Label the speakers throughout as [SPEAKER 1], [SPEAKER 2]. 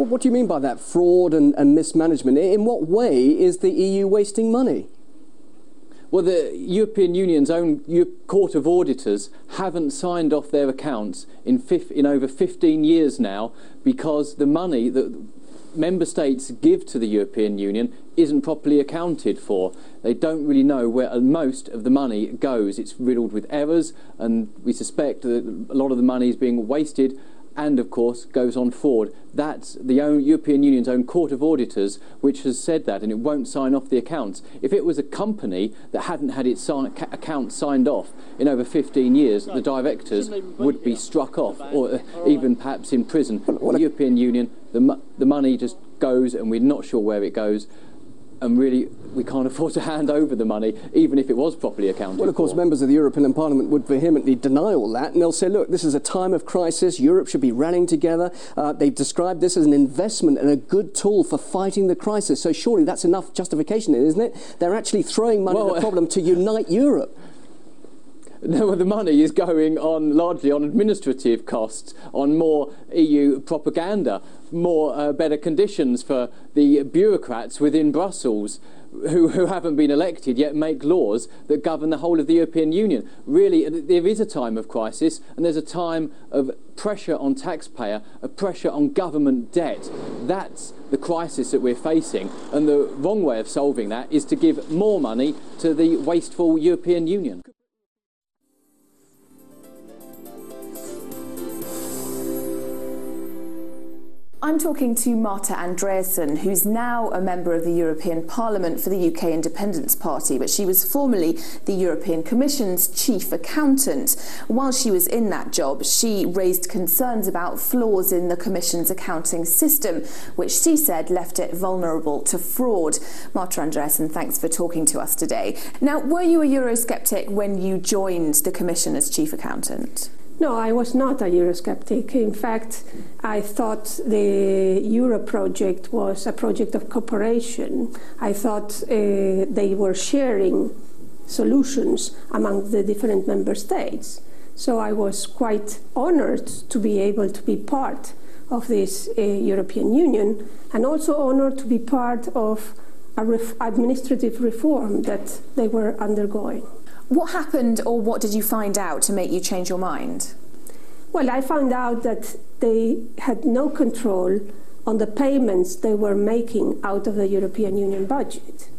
[SPEAKER 1] What do you mean by that? Fraud and mismanagement? In what way is the EU wasting money?
[SPEAKER 2] Well, the European Union's own Court of Auditors haven't signed off their accounts in over 15 years now, because the money that member states give to the European Union isn't properly accounted for. They don't really know where most of the money goes. It's riddled with errors, and we suspect that a lot of the money is being wasted and, of course, goes on fraud. That's the European Union's own Court of Auditors which has said that, and it won't sign off the accounts. If it was a company that hadn't had its accounts signed off in over 15 years, the directors would be struck off, or even perhaps in prison. The European Union, the money just goes, and we're not sure where it goes. And really, we can't afford to hand over the money, even if it was properly accounted for.
[SPEAKER 1] Well, of course, members of the European Parliament would vehemently deny all that, and they'll say, look, this is a time of crisis, Europe should be rallying together. They've described this as an investment and a good tool for fighting the crisis. So surely that's enough justification, isn't it? They're actually throwing money at the problem to unite Europe.
[SPEAKER 2] No, the money is going on largely on administrative costs, on more EU propaganda, more better conditions for the bureaucrats within Brussels who haven't been elected yet make laws that govern the whole of the European Union. Really, there is a time of crisis, and there's a time of pressure on taxpayer, a pressure on government debt. That's the crisis that we're facing, and the wrong way of solving that is to give more money to the wasteful European Union.
[SPEAKER 3] I'm talking to Marta Andreasen, who's now a member of the European Parliament for the UK Independence Party, but she was formerly the European Commission's chief accountant. While she was in that job, she raised concerns about flaws in the Commission's accounting system, which she said left it vulnerable to fraud. Marta Andreasen, thanks for talking to us today. Now, were you a Eurosceptic when you joined the Commission as chief accountant?
[SPEAKER 4] No, I was not a Eurosceptic. In fact, I thought the Euro project was a project of cooperation. I thought they were sharing solutions among the different member states. So I was quite honored to be able to be part of this European Union, and also honored to be part of administrative reform that they were undergoing.
[SPEAKER 3] What happened, or what did you find out to make you change your mind?
[SPEAKER 4] Well, I found out that they had no control on the payments they were making out of the European Union budget.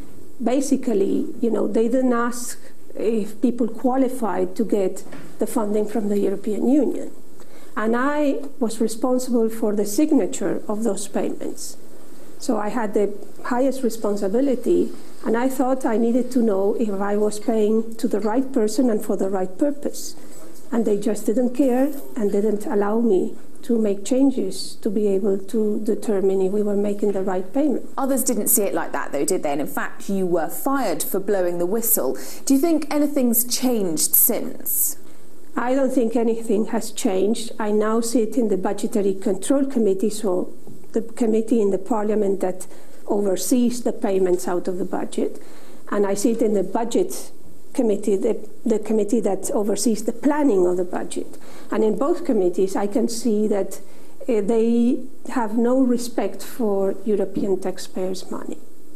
[SPEAKER 4] Basically, they didn't ask if people qualified to get the funding from the European Union. And I was responsible for the signature of those payments. So I had the highest responsibility, and I thought I needed to know if I was paying to the right person and for the right purpose. And they just didn't care and didn't allow me to make changes to be able to determine if we were making the right payment.
[SPEAKER 3] Others didn't see it like that, though, did they? And in fact, you were fired for blowing the whistle. Do you think anything's changed since?
[SPEAKER 4] I don't think anything has changed. I now sit in the Budgetary Control Committee, so the committee in the Parliament that oversees the payments out of the budget, and I sit in the Budget Committee, the committee that oversees the planning of the budget. And in both committees, I can see that they have no respect for European taxpayers' money.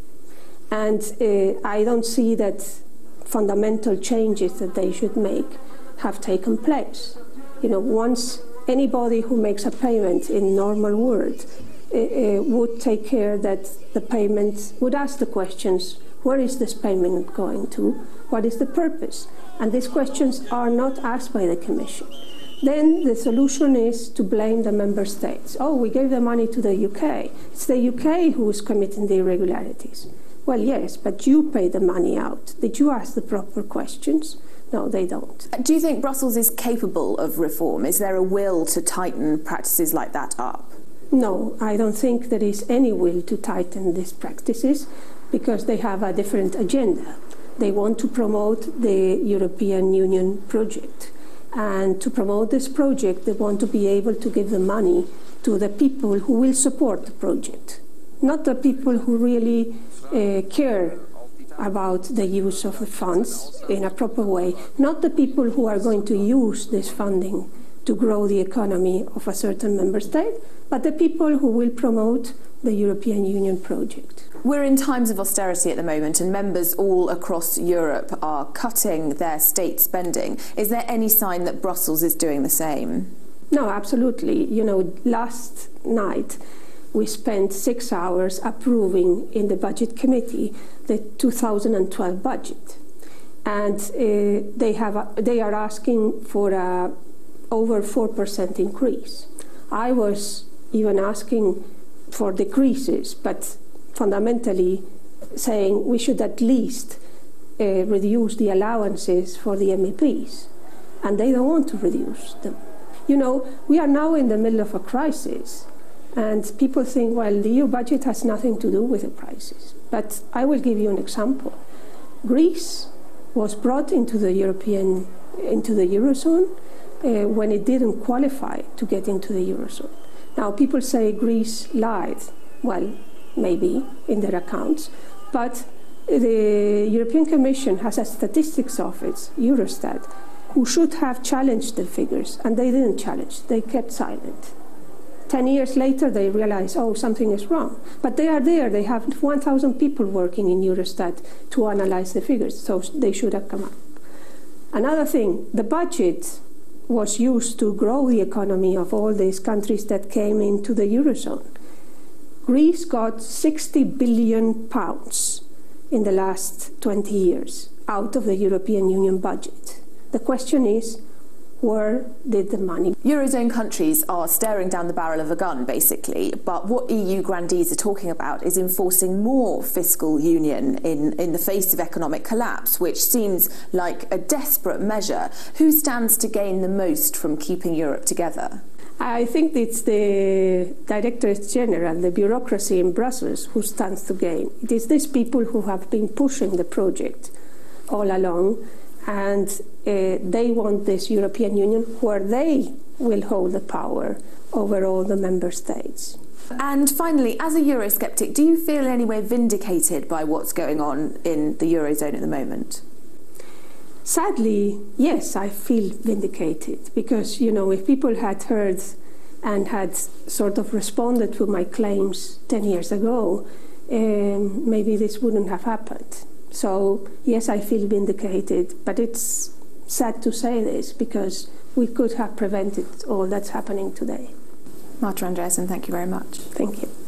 [SPEAKER 4] And I don't see that fundamental changes that they should make have taken place. Once anybody who makes a payment in normal world would take care that the payment would ask the questions, where is this payment going to? What is the purpose? And these questions are not asked by the Commission. Then the solution is to blame the member states. Oh, we gave the money to the UK. It's the UK who is committing the irregularities. Well, yes, but you pay the money out. Did you ask the proper questions? No, they don't.
[SPEAKER 3] Do you think Brussels is capable of reform? Is there a will to tighten practices like that up?
[SPEAKER 4] No, I don't think there is any will to tighten these practices because they have a different agenda. They want to promote the European Union project. And to promote this project, they want to be able to give the money to the people who will support the project, not the people who really care about the use of the funds in a proper way, not the people who are going to use this funding to grow the economy of a certain member state, but the people who will promote the European Union project.
[SPEAKER 3] We're in times of austerity at the moment, and members all across Europe are cutting their state spending. Is there any sign that Brussels is doing the same?
[SPEAKER 4] No, absolutely. Last night we spent 6 hours approving in the Budget Committee the 2012 budget. And they are asking for a over 4% increase. I was even asking for decreases, but fundamentally saying we should at least reduce the allowances for the MEPs, and they don't want to reduce them. We are now in the middle of a crisis, and people think, well, the EU budget has nothing to do with the crisis. But I will give you an example. Greece was brought into the Eurozone when it didn't qualify to get into the Eurozone. Now, people say Greece lied. Well, maybe in their accounts, but the European Commission has a statistics office, Eurostat, who should have challenged the figures, and they didn't challenge. They kept silent. 10 years later, they realize, something is wrong. But they are there. They have 1,000 people working in Eurostat to analyze the figures, so they should have come up. Another thing, the budget was used to grow the economy of all these countries that came into the Eurozone. Greece got £60 billion in the last 20 years out of the European Union budget. The question is, where did the money?
[SPEAKER 3] Eurozone countries are staring down the barrel of a gun, basically, but what EU grandees are talking about is enforcing more fiscal union in the face of economic collapse, which seems like a desperate measure. Who stands to gain the most from keeping Europe together?
[SPEAKER 4] I think it's the Directorate General, the bureaucracy in Brussels, who stands to gain. It is these people who have been pushing the project all along, and they want this European Union where they will hold the power over all the member states.
[SPEAKER 3] And finally, as a Eurosceptic, do you feel in any way vindicated by what's going on in the Eurozone at the moment?
[SPEAKER 4] Sadly, yes, I feel vindicated because, if people had heard and had sort of responded to my claims 10 years ago, maybe this wouldn't have happened. So, yes, I feel vindicated, but it's sad to say this because we could have prevented all that's happening today.
[SPEAKER 3] Marta Andreasen, thank you very much.
[SPEAKER 4] Thank you.